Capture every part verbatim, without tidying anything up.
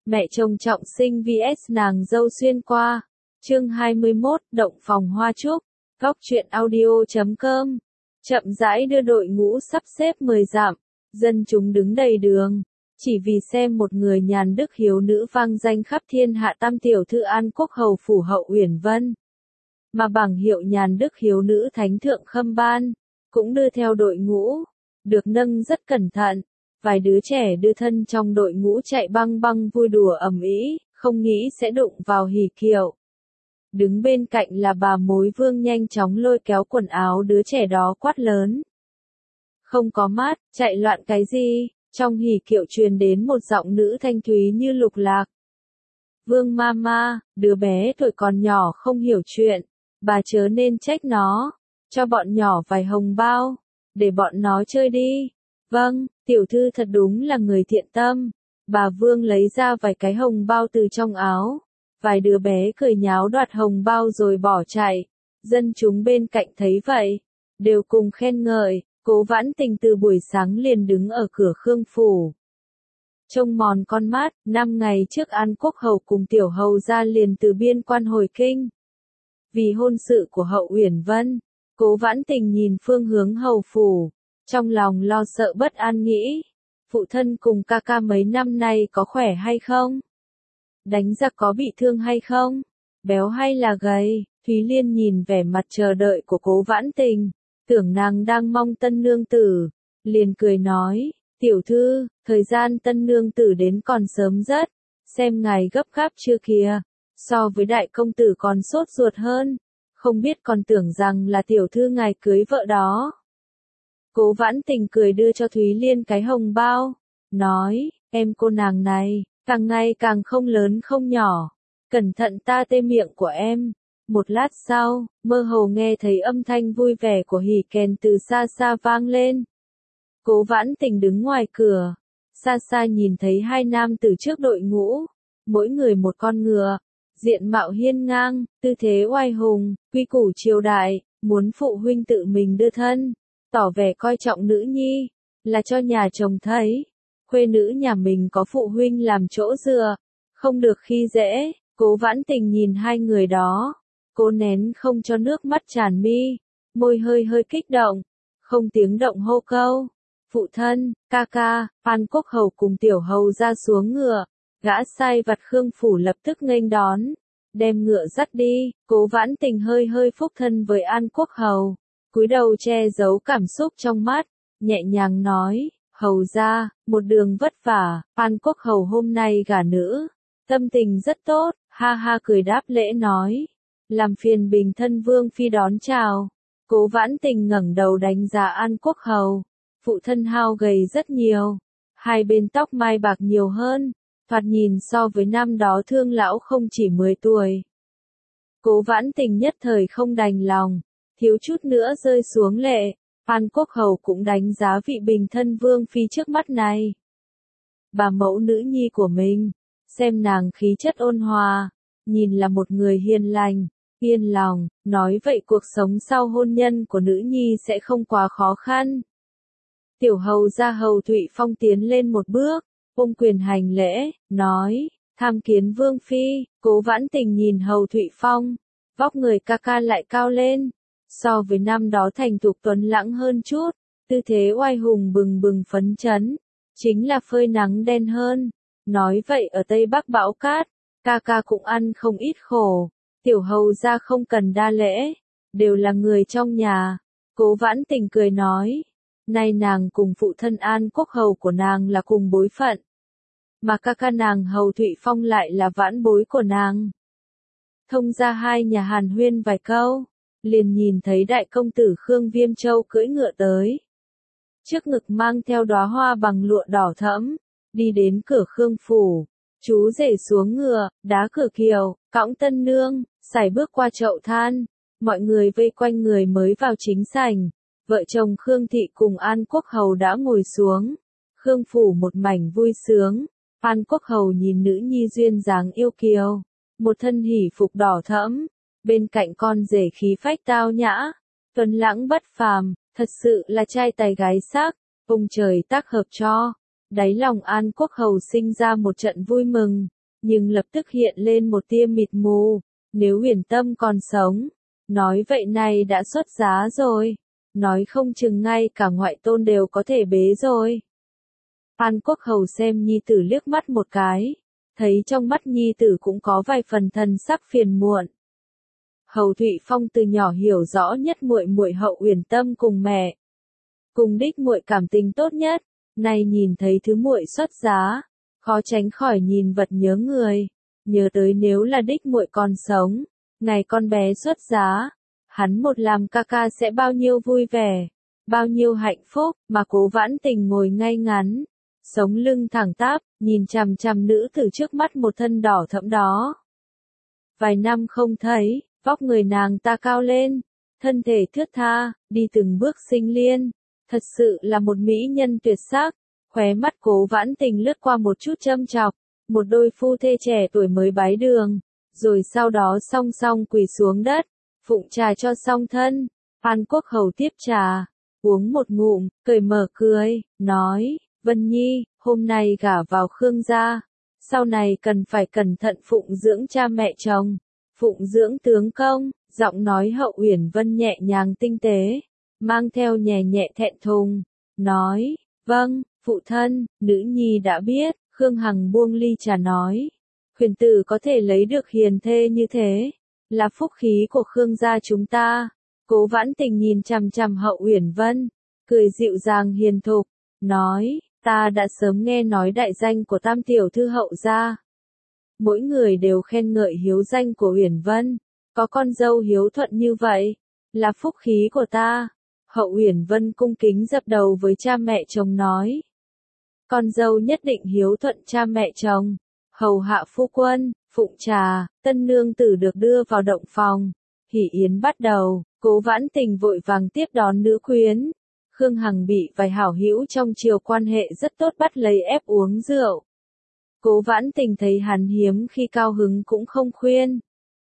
Mẹ chồng trọng sinh vs nàng dâu xuyên qua. Chương hai mươi mốt, động phòng hoa trúc. Góc truyện audio chấm com. Chậm rãi đưa đội ngũ sắp xếp mười dặm, dân chúng đứng đầy đường, chỉ vì xem một người nhàn đức hiếu nữ vang danh khắp thiên hạ tam tiểu thư An Quốc hầu phủ Hậu Uyển Vân. Mà bảng hiệu nhàn đức hiếu nữ thánh thượng Khâm Ban, cũng đưa theo đội ngũ, được nâng rất cẩn thận. Vài đứa trẻ đưa thân trong đội ngũ chạy băng băng vui đùa ầm ĩ, không nghĩ sẽ đụng vào hỉ kiệu. Đứng bên cạnh là bà mối vương nhanh chóng lôi kéo quần áo đứa trẻ đó quát lớn. Không có mắt, chạy loạn cái gì? Trong hỉ kiệu truyền đến một giọng nữ thanh thúy như lục lạc. Vương mama, đứa bé tuổi còn nhỏ không hiểu chuyện, bà chớ nên trách nó, cho bọn nhỏ vài hồng bao, để bọn nó chơi đi. Vâng, tiểu thư thật đúng là người thiện tâm. Bà Vương lấy ra vài cái hồng bao từ trong áo. Vài đứa bé cười nháo đoạt hồng bao rồi bỏ chạy. Dân chúng bên cạnh thấy vậy, đều cùng khen ngợi. Cố Vãn Tình từ buổi sáng liền đứng ở cửa Khương phủ. Trông mòn con mắt, năm ngày trước An Quốc hầu cùng tiểu hầu ra liền từ biên quan hồi kinh. Vì hôn sự của Hậu Uyển Vân, Cố Vãn Tình nhìn phương hướng hầu phủ. Trong lòng lo sợ bất an nghĩ, phụ thân cùng ca ca mấy năm nay có khỏe hay không? Đánh giặc có bị thương hay không? Béo hay là gầy? Thúy Liên nhìn vẻ mặt chờ đợi của Cố Vãn Tình, tưởng nàng đang mong tân nương tử, liền cười nói, tiểu thư, thời gian tân nương tử đến còn sớm rất, xem ngài gấp gáp chưa kìa, so với đại công tử còn sốt ruột hơn, không biết còn tưởng rằng là tiểu thư ngài cưới vợ đó. Cố Vãn Tình cười đưa cho Thúy Liên cái hồng bao, nói, em cô nàng này, càng ngày càng không lớn không nhỏ, cẩn thận ta tê miệng của em. Một lát sau, mơ hồ nghe thấy âm thanh vui vẻ của hỉ kèn từ xa xa vang lên. Cố Vãn Tình đứng ngoài cửa, xa xa nhìn thấy hai nam từ trước đội ngũ, mỗi người một con ngựa, diện mạo hiên ngang, tư thế oai hùng, quy củ triều đại, muốn phụ huynh tự mình đưa thân. Tỏ vẻ coi trọng nữ nhi, là cho nhà chồng thấy, khuê nữ nhà mình có phụ huynh làm chỗ dựa, không được khi dễ. Cố Vãn Tình nhìn hai người đó, cố nén không cho nước mắt tràn mi, môi hơi hơi kích động, không tiếng động hô câu, phụ thân, ca ca. An Quốc hầu cùng tiểu hầu ra xuống ngựa, gã sai vặt Khương phủ lập tức nghênh đón, đem ngựa dắt đi. Cố Vãn Tình hơi hơi phúc thân với An Quốc hầu, cúi đầu che giấu cảm xúc trong mắt, nhẹ nhàng nói, hầu ra, một đường vất vả. An Quốc hầu hôm nay gả nữ, tâm tình rất tốt, ha ha cười đáp lễ nói, làm phiền bình thân vương phi đón chào. Cố Vãn Tình ngẩng đầu đánh giá An Quốc hầu, phụ thân hao gầy rất nhiều, hai bên tóc mai bạc nhiều hơn, thoạt nhìn so với năm đó thương lão không chỉ mười tuổi. Cố Vãn Tình nhất thời không đành lòng, thiếu chút nữa rơi xuống lệ. An Quốc hầu cũng đánh giá vị bình thân vương phi trước mắt này. Bà mẫu nữ nhi của mình, xem nàng khí chất ôn hòa, nhìn là một người hiền lành, yên lòng, nói vậy cuộc sống sau hôn nhân của nữ nhi sẽ không quá khó khăn. Tiểu hầu ra Hầu Thụy Phong tiến lên một bước, ôm quyền hành lễ, nói, tham kiến vương phi. Cố Vãn Tình nhìn Hầu Thụy Phong, vóc người ca ca lại cao lên, so với năm đó thành thục tuấn lãng hơn chút, tư thế oai hùng bừng bừng phấn chấn, chính là phơi nắng đen hơn. Nói vậy ở Tây Bắc bão cát, ca ca cũng ăn không ít khổ, tiểu hầu ra không cần đa lễ, đều là người trong nhà. Cố Vãn Tình cười nói, nay nàng cùng phụ thân An Quốc hầu của nàng là cùng bối phận, mà ca ca nàng Hầu Thụy Phong lại là vãn bối của nàng. Thông ra hai nhà hàn huyên vài câu, liền nhìn thấy đại công tử Khương Viêm Châu cưỡi ngựa tới. Trước ngực mang theo đóa hoa bằng lụa đỏ thẫm, đi đến cửa Khương phủ, chú rể xuống ngựa, đá cửa kiều, cõng tân nương, sải bước qua chậu than, mọi người vây quanh người mới vào chính sảnh. Vợ chồng Khương Thị cùng An Quốc hầu đã ngồi xuống, Khương phủ một mảnh vui sướng. An Quốc hầu nhìn nữ nhi duyên dáng yêu kiều, một thân hỉ phục đỏ thẫm, bên cạnh con rể khí phách tao nhã, tuấn lãng bất phàm, thật sự là trai tài gái sắc, ông trời tác hợp cho. Đáy lòng An Quốc hầu sinh ra một trận vui mừng. nhưng lập tức hiện lên một tia mịt mù, nếu Huyền Tâm còn sống, nói vậy này đã xuất giá rồi, nói không chừng ngay cả ngoại tôn đều có thể bế rồi. An Quốc Hầu xem nhi tử liếc mắt một cái, thấy trong mắt nhi tử cũng có vài phần thần sắc phiền muộn. Hầu Thụy Phong từ nhỏ hiểu rõ nhất muội muội Hậu Uyển Tâm cùng mẹ, cùng đích muội cảm tình tốt nhất, nay nhìn thấy thứ muội xuất giá, khó tránh khỏi nhìn vật nhớ người, nhớ tới nếu là đích muội còn sống, ngày con bé xuất giá, hắn một làm ca ca sẽ bao nhiêu vui vẻ, bao nhiêu hạnh phúc, mà Cố Vãn Tình ngồi ngay ngắn, sống lưng thẳng tắp, nhìn chằm chằm nữ tử trước mắt một thân đỏ thẫm đó. Vài năm không thấy, vóc người nàng ta cao lên, thân thể thướt tha, đi từng bước sinh liên, thật sự là một mỹ nhân tuyệt sắc. Khóe mắt Cố Vãn Tình lướt qua một chút châm chọc, một đôi phu thê trẻ tuổi mới bái đường, rồi sau đó song song quỳ xuống đất, phụng trà cho song thân. An Quốc Hầu tiếp trà, uống một ngụm, cười mở cười, nói, Vân Nhi, hôm nay gả vào Khương gia, sau này cần phải cẩn thận phụng dưỡng cha mẹ chồng, phụng dưỡng tướng công. Giọng nói Hậu Uyển Vân nhẹ nhàng tinh tế, mang theo nhẹ nhẹ thẹn thùng, nói, vâng, phụ thân, nữ nhi đã biết. Khương Hằng buông ly trà nói, Huyền tử có thể lấy được hiền thê như thế, là phúc khí của Khương gia chúng ta. Cố Vãn Tình nhìn chằm chằm Hậu Uyển Vân, cười dịu dàng hiền thục, nói, ta đã sớm nghe nói đại danh của tam tiểu thư Hậu gia. Mỗi người đều khen ngợi hiếu danh của Uyển Vân, có con dâu hiếu thuận như vậy, là phúc khí của ta. Hậu Uyển Vân cung kính dập đầu với cha mẹ chồng nói, con dâu nhất định hiếu thuận cha mẹ chồng. Hầu hạ phu quân, phụng trà, tân nương tử được đưa vào động phòng, hỷ yến bắt đầu. Cố Vãn Tình vội vàng tiếp đón nữ quyến. Khương Hằng bị vài hảo hữu trong triều quan hệ rất tốt bắt lấy ép uống rượu. Cố Vãn Tình thấy hắn hiếm khi cao hứng cũng không khuyên,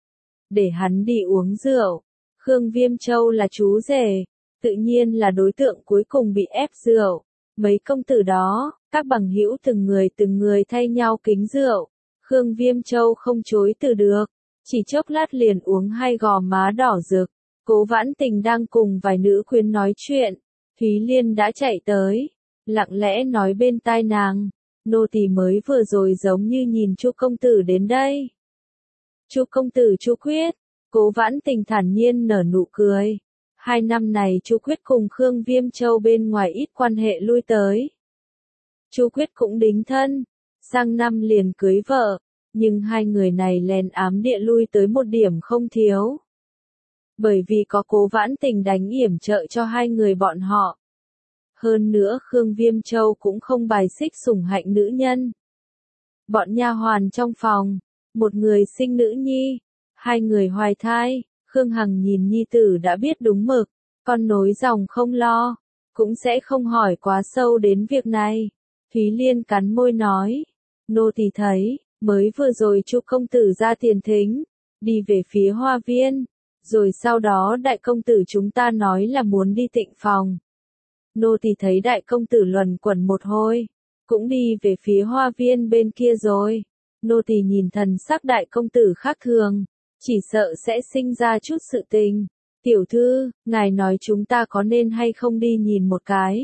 để hắn đi uống rượu. Khương Viêm Châu là chú rể, tự nhiên là đối tượng cuối cùng bị ép rượu. Mấy công tử đó, các bằng hữu từng người từng người thay nhau kính rượu. Khương Viêm Châu không chối từ được, chỉ chốc lát liền uống hai gò má đỏ rực. Cố Vãn Tình đang cùng vài nữ quyến nói chuyện, Thúy Liên đã chạy tới, lặng lẽ nói bên tai nàng, nô tỳ mới vừa rồi giống như nhìn Chu công tử đến đây. Chu công tử Chu Quyết. Cố Vãn Tình thản nhiên nở nụ cười. Hai năm này Chu Quyết cùng Khương Viêm Châu bên ngoài ít quan hệ lui tới. Chu Quyết cũng đính thân, sang năm liền cưới vợ, nhưng hai người này lén ám địa lui tới một điểm không thiếu. Bởi vì có Cố Vãn Tình đánh yểm trợ cho hai người bọn họ. Hơn nữa Khương Viêm Châu cũng không bài xích sủng hạnh nữ nhân. Bọn nha hoàn trong phòng, một người sinh nữ nhi, hai người hoài thai. Khương Hằng nhìn nhi tử đã biết đúng mực, con nối dòng không lo, cũng sẽ không hỏi quá sâu đến việc này. Thúy Liên cắn môi nói, nô tỳ thấy, mới vừa rồi Chu công tử ra tiền thính, đi về phía hoa viên, rồi sau đó đại công tử chúng ta nói là muốn đi tịnh phòng. Nô tỳ thấy đại công tử luẩn quẩn một hồi, cũng đi về phía hoa viên bên kia rồi. Nô tỳ nhìn thần sắc đại công tử khác thường, chỉ sợ sẽ sinh ra chút sự tình. Tiểu thư, ngài nói chúng ta có nên hay không đi nhìn một cái?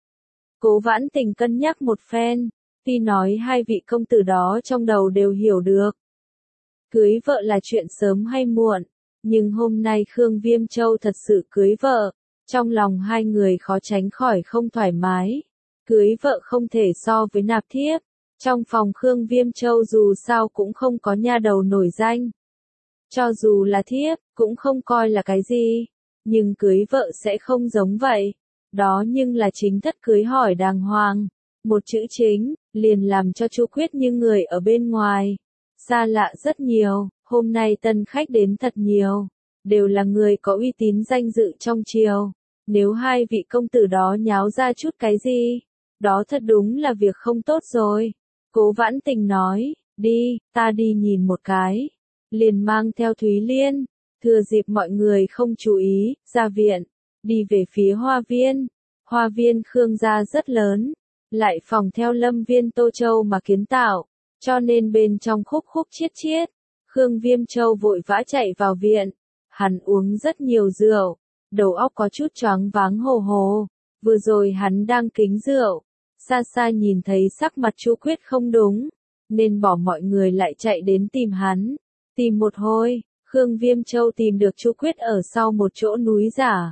Cố Vãn Tình cân nhắc một phen, tuy nói hai vị công tử đó trong đầu đều hiểu được. Cưới vợ là chuyện sớm hay muộn, nhưng hôm nay Khương Viêm Châu thật sự cưới vợ, trong lòng hai người khó tránh khỏi không thoải mái. Cưới vợ không thể so với nạp thiếp, trong phòng Khương Viêm Châu dù sao cũng không có nha đầu nổi danh. Cho dù là thiếp, cũng không coi là cái gì, nhưng cưới vợ sẽ không giống vậy. Đó nhưng là chính thất cưới hỏi đàng hoàng, một chữ chính, liền làm cho Chu Quyết như người ở bên ngoài. Xa lạ rất nhiều, hôm nay tân khách đến thật nhiều, đều là người có uy tín danh dự trong triều. Nếu hai vị công tử đó nháo ra chút cái gì, đó thật đúng là việc không tốt rồi. Cố Vãn Tình nói, đi, ta đi nhìn một cái. Liền mang theo Thúy Liên, thừa dịp mọi người không chú ý, ra viện, đi về phía hoa viên. Hoa viên Khương gia rất lớn, lại phòng theo lâm viên Tô Châu mà kiến tạo, cho nên bên trong khúc khúc chiết chiết. Khương Viêm Châu vội vã chạy vào viện. Hắn uống rất nhiều rượu, đầu óc có chút choáng váng hồ hồ. Vừa rồi hắn đang kính rượu, xa xa nhìn thấy sắc mặt Chu Quyết không đúng, nên bỏ mọi người lại chạy đến tìm hắn. Tìm một hồi, Khương Viêm Châu tìm được Chu Quyết ở sau một chỗ núi giả.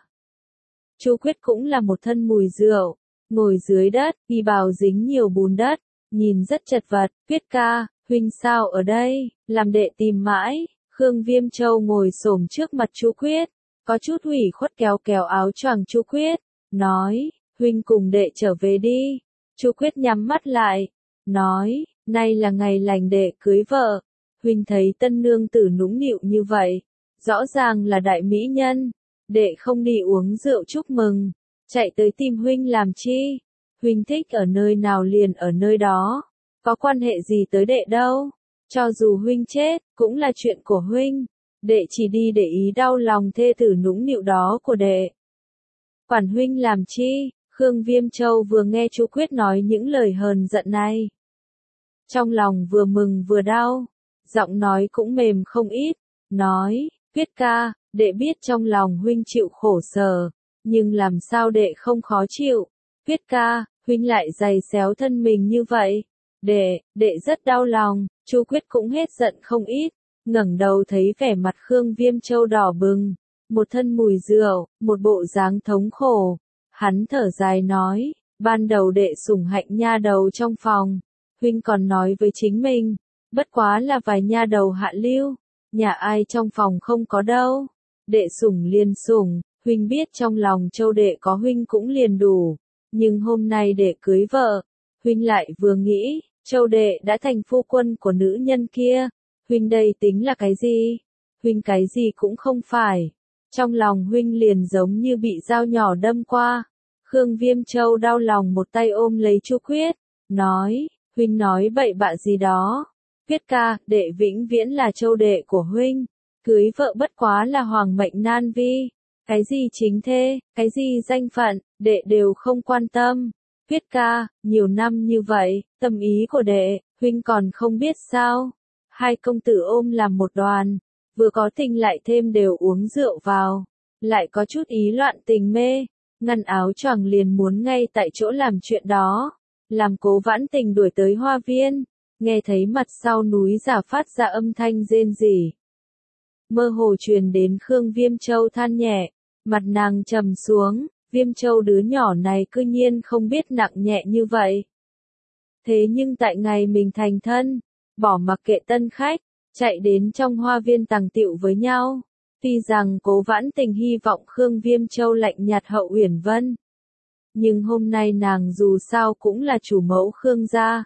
Chu Quyết cũng là một thân mùi rượu, ngồi dưới đất, y bào dính nhiều bùn đất, nhìn rất chật vật. Quyết ca, huynh sao ở đây, làm đệ tìm mãi. Khương Viêm Châu ngồi xổm trước mặt Chu Quyết, có chút ủy khuất kéo kéo áo choàng Chu Quyết, nói, huynh cùng đệ trở về đi. Chu Quyết nhắm mắt lại, nói, nay là ngày lành đệ cưới vợ, huynh thấy tân nương tử nũng nịu như vậy, rõ ràng là đại mỹ nhân, đệ không đi uống rượu chúc mừng, chạy tới tìm huynh làm chi, huynh thích ở nơi nào liền ở nơi đó, có quan hệ gì tới đệ đâu, cho dù huynh chết, cũng là chuyện của huynh, đệ chỉ đi để ý đau lòng thê tử nũng nịu đó của đệ. Quản huynh làm chi? Khương Viêm Châu vừa nghe Chu Quyết nói những lời hờn giận này, trong lòng vừa mừng vừa đau, giọng nói cũng mềm không ít, nói, Quyết ca, đệ biết trong lòng huynh chịu khổ sở, nhưng làm sao đệ không khó chịu, Quyết ca, huynh lại giày xéo thân mình như vậy, đệ, đệ rất đau lòng. Chu Quyết cũng hết giận không ít, ngẩng đầu thấy vẻ mặt Khương Viêm Châu đỏ bừng, một thân mùi rượu, một bộ dáng thống khổ. Hắn thở dài nói, ban đầu đệ sủng hạnh nha đầu trong phòng, huynh còn nói với chính mình, bất quá là vài nha đầu hạ lưu, nhà ai trong phòng không có đâu, đệ sủng liền sủng, huynh biết trong lòng Châu đệ có huynh cũng liền đủ, nhưng hôm nay đệ cưới vợ, huynh lại vừa nghĩ, Châu đệ đã thành phu quân của nữ nhân kia, huynh đây tính là cái gì? Huynh cái gì cũng không phải. Trong lòng huynh liền giống như bị dao nhỏ đâm qua. Khương Viêm Châu đau lòng một tay ôm lấy Chu Quyết, nói, huynh nói bậy bạ gì đó. Quyết ca, đệ vĩnh viễn là Châu đệ của huynh, cưới vợ bất quá là hoàng mệnh nan vi. Cái gì chính thê, cái gì danh phận, đệ đều không quan tâm. Quyết ca, nhiều năm như vậy, tâm ý của đệ, huynh còn không biết sao. Hai công tử ôm làm một đoàn, vừa có tình lại thêm đều uống rượu vào, lại có chút ý loạn tình mê, ngăn áo choàng liền muốn ngay tại chỗ làm chuyện đó, làm Cố Vãn Tình đuổi tới hoa viên, nghe thấy mặt sau núi giả phát ra âm thanh rên rỉ. Mơ hồ truyền đến Khương Viêm Châu than nhẹ, mặt nàng trầm xuống, Viêm Châu đứa nhỏ này cư nhiên không biết nặng nhẹ như vậy. Thế nhưng tại ngày mình thành thân, bỏ mặc kệ tân khách, chạy đến trong hoa viên tàng tựu với nhau. Tuy rằng Cố Vãn Tình hy vọng Khương Viêm Châu lạnh nhạt hậu uyển vân, nhưng hôm nay nàng dù sao cũng là chủ mẫu Khương gia.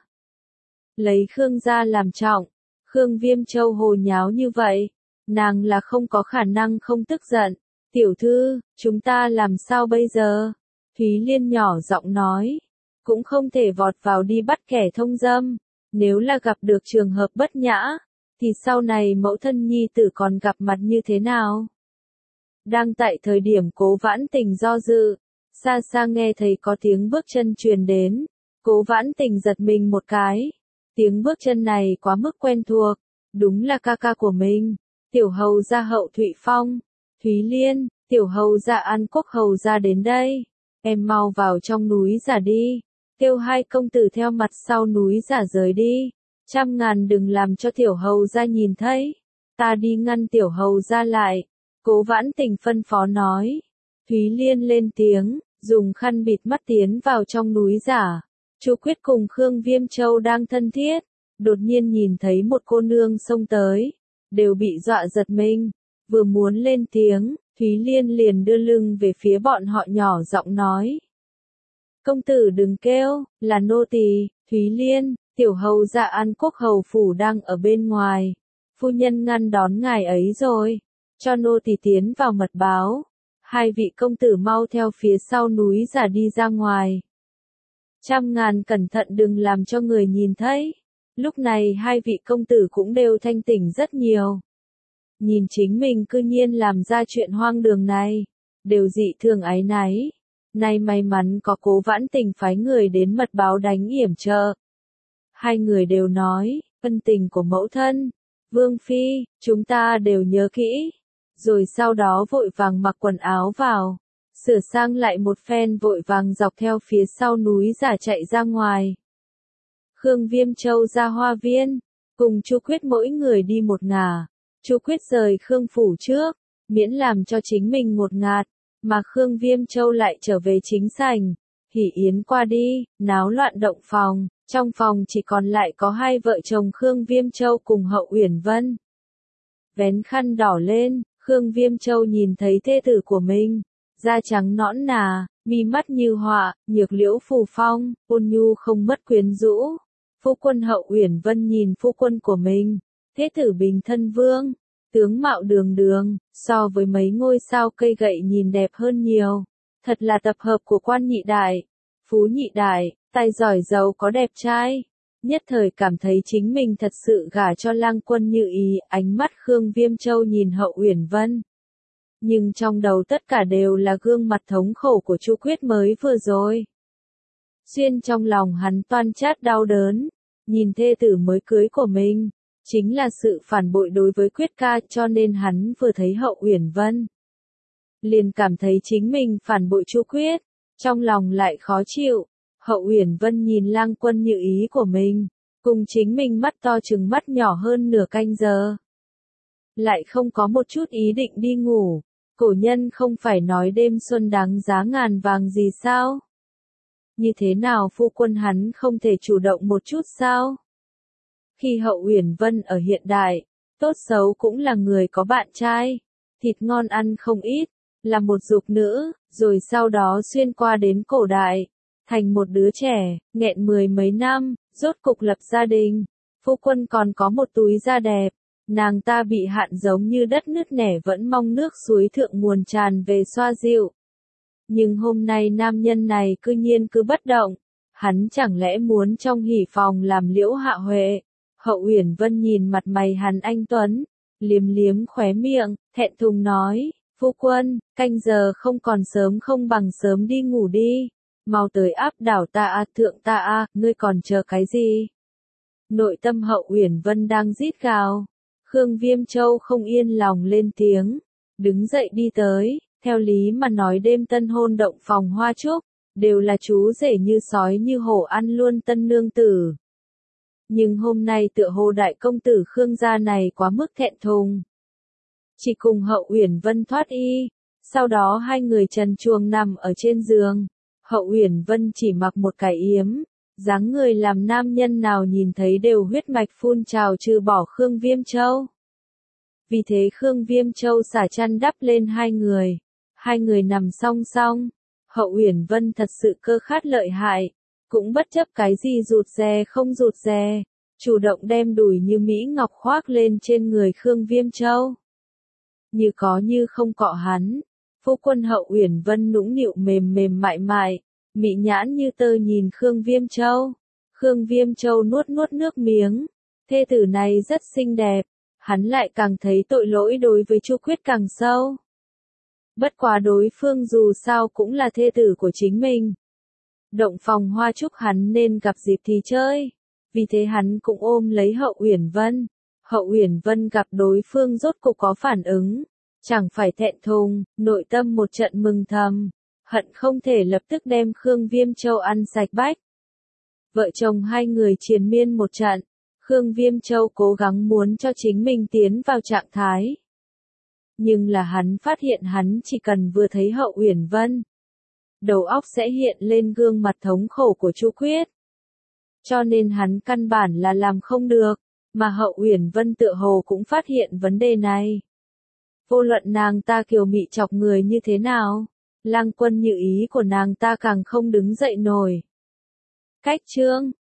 Lấy Khương gia làm trọng, Khương Viêm Châu hồ nháo như vậy, nàng là không có khả năng không tức giận. Tiểu thư, chúng ta làm sao bây giờ? Thúy Liên nhỏ giọng nói, cũng không thể vọt vào đi bắt kẻ thông dâm, nếu là gặp được trường hợp bất nhã, thì sau này mẫu thân nhi tử còn gặp mặt như thế nào? Đang tại thời điểm Cố Vãn Tình do dự, xa xa nghe thấy có tiếng bước chân truyền đến, Cố Vãn Tình giật mình một cái, tiếng bước chân này quá mức quen thuộc, đúng là ca ca của mình, tiểu hầu gia Hậu Thụy Phong. Thúy Liên, tiểu hầu gia An Quốc hầu gia đến đây, em mau vào trong núi giả đi, kêu hai công tử theo mặt sau núi giả rời đi, trăm ngàn đừng làm cho tiểu hầu gia nhìn thấy, ta đi ngăn tiểu hầu gia lại. Cố Vãn Tình phân phó nói. Thúy Liên lên tiếng, dùng khăn bịt mắt tiến vào trong núi giả. Chu Quyết cùng Khương Viêm Châu đang thân thiết, đột nhiên nhìn thấy một cô nương xông tới, đều bị dọa giật mình. Vừa muốn lên tiếng, Thúy Liên liền đưa lưng về phía bọn họ nhỏ giọng nói. Công tử đừng kêu, là nô tỳ. Thúy Liên, tiểu hầu gia An Quốc hầu phủ đang ở bên ngoài. Phu nhân ngăn đón ngài ấy rồi, cho nô tỳ tiến vào mật báo. Hai vị công tử mau theo phía sau núi giả đi ra ngoài. Trăm ngàn cẩn thận đừng làm cho người nhìn thấy. Lúc này hai vị công tử cũng đều thanh tỉnh rất nhiều. Nhìn chính mình cư nhiên làm ra chuyện hoang đường này, đều dị thường áy náy. Nay may mắn có Cố Vãn Tình phái người đến mật báo đánh yểm trợ. Hai người đều nói, ân tình của mẫu thân. Vương Phi, chúng ta đều nhớ kỹ. Rồi sau đó vội vàng mặc quần áo vào, sửa sang lại một phen vội vàng dọc theo phía sau núi giả chạy ra ngoài. Khương Viêm Châu ra hoa viên, cùng Chu Quyết mỗi người đi một ngả. Chu Quyết rời Khương Phủ trước, miễn làm cho chính mình một ngạt, mà Khương Viêm Châu lại trở về chính sảnh. Hỉ yến qua đi, náo loạn động phòng, trong phòng chỉ còn lại có hai vợ chồng Khương Viêm Châu cùng Hậu Uyển Vân. Vén khăn đỏ lên, Khương Viêm Châu nhìn thấy thê tử của mình, da trắng nõn nà, mi mắt như họa, nhược liễu phù phong, ôn nhu không mất quyến rũ. Phu quân Hậu Uyển Vân nhìn phu quân của mình, thế tử bình thân vương, tướng mạo đường đường, so với mấy ngôi sao cây gậy nhìn đẹp hơn nhiều. Thật là tập hợp của quan nhị đại, phú nhị đại, tài giỏi giàu có đẹp trai. Nhất thời cảm thấy chính mình thật sự gả cho Lang Quân như ý, ánh mắt Khương Viêm Châu nhìn Hậu Uyển Vân. Nhưng trong đầu tất cả đều là gương mặt thống khổ của Chu Quyết mới vừa rồi. Xuyên trong lòng hắn toan chát đau đớn, nhìn thê tử mới cưới của mình, chính là sự phản bội đối với Quyết ca, cho nên hắn vừa thấy Hậu Uyển Vân, liền cảm thấy chính mình phản bội Chu Quyết, trong lòng lại khó chịu. Hậu Uyển Vân nhìn Lang Quân như ý của mình, cùng chính mình mắt to chừng mắt nhỏ hơn nửa canh giờ. Lại không có một chút ý định đi ngủ, cổ nhân không phải nói đêm xuân đáng giá ngàn vàng gì sao? Như thế nào phu quân hắn không thể chủ động một chút sao? Khi Hậu Uyển Vân ở hiện đại, tốt xấu cũng là người có bạn trai, thịt ngon ăn không ít, là một dục nữ, rồi sau đó xuyên qua đến cổ đại, thành một đứa trẻ, nghẹn mười mấy năm, rốt cục lập gia đình. Phu quân còn có một túi da đẹp, nàng ta bị hạn giống như đất nứt nẻ vẫn mong nước suối thượng nguồn tràn về xoa dịu. Nhưng hôm nay nam nhân này cư nhiên cứ bất động, hắn chẳng lẽ muốn trong hỉ phòng làm Liễu Hạ Huệ? Hậu Uyển Vân nhìn mặt mày hắn anh tuấn, liếm liếm khóe miệng, thẹn thùng nói, phu quân, canh giờ không còn sớm không bằng sớm đi ngủ đi, mau tới áp đảo ta a thượng ta a, ngươi còn chờ cái gì? Nội tâm Hậu Uyển Vân đang rít gào, Khương Viêm Châu không yên lòng lên tiếng, đứng dậy đi tới, theo lý mà nói đêm tân hôn động phòng hoa trúc, đều là chú rể như sói như hổ ăn luôn tân nương tử. Nhưng hôm nay tựa hồ đại công tử Khương gia này quá mức thẹn thùng. Chỉ cùng Hậu Uyển Vân thoát y, sau đó hai người trần truồng nằm ở trên giường. Hậu Uyển Vân chỉ mặc một cái yếm, dáng người làm nam nhân nào nhìn thấy đều huyết mạch phun trào trừ bỏ Khương Viêm Châu. Vì thế Khương Viêm Châu xả chăn đắp lên hai người, hai người nằm song song. Hậu Uyển Vân thật sự cơ khát lợi hại, cũng bất chấp cái gì rụt rè không rụt rè, chủ động đem đùi như Mỹ Ngọc khoác lên trên người Khương Viêm Châu. Như có như không cọ hắn, phu quân Hậu Uyển Vân nũng nịu mềm mềm mại mại, mị nhãn như tơ nhìn Khương Viêm Châu. Khương Viêm Châu nuốt nuốt nước miếng, thê tử này rất xinh đẹp, hắn lại càng thấy tội lỗi đối với Chu Quyết càng sâu. Bất quá đối phương dù sao cũng là thê tử của chính mình. Động phòng hoa trúc hắn nên gặp dịp thì chơi, vì thế hắn cũng ôm lấy Hậu Uyển Vân. Hậu Uyển Vân gặp đối phương rốt cục có phản ứng, chẳng phải thẹn thùng, nội tâm một trận mừng thầm, hận không thể lập tức đem Khương Viêm Châu ăn sạch bách. Vợ chồng hai người triền miên một trận, Khương Viêm Châu cố gắng muốn cho chính mình tiến vào trạng thái. Nhưng là hắn phát hiện hắn chỉ cần vừa thấy Hậu Uyển Vân, đầu óc sẽ hiện lên gương mặt thống khổ của Chu Quyết. Cho nên hắn căn bản là làm không được, mà Hậu Uyển Vân tựa hồ cũng phát hiện vấn đề này. Vô luận nàng ta kiều mị chọc người như thế nào, Lang Quân như ý của nàng ta càng không đứng dậy nổi. Cách chương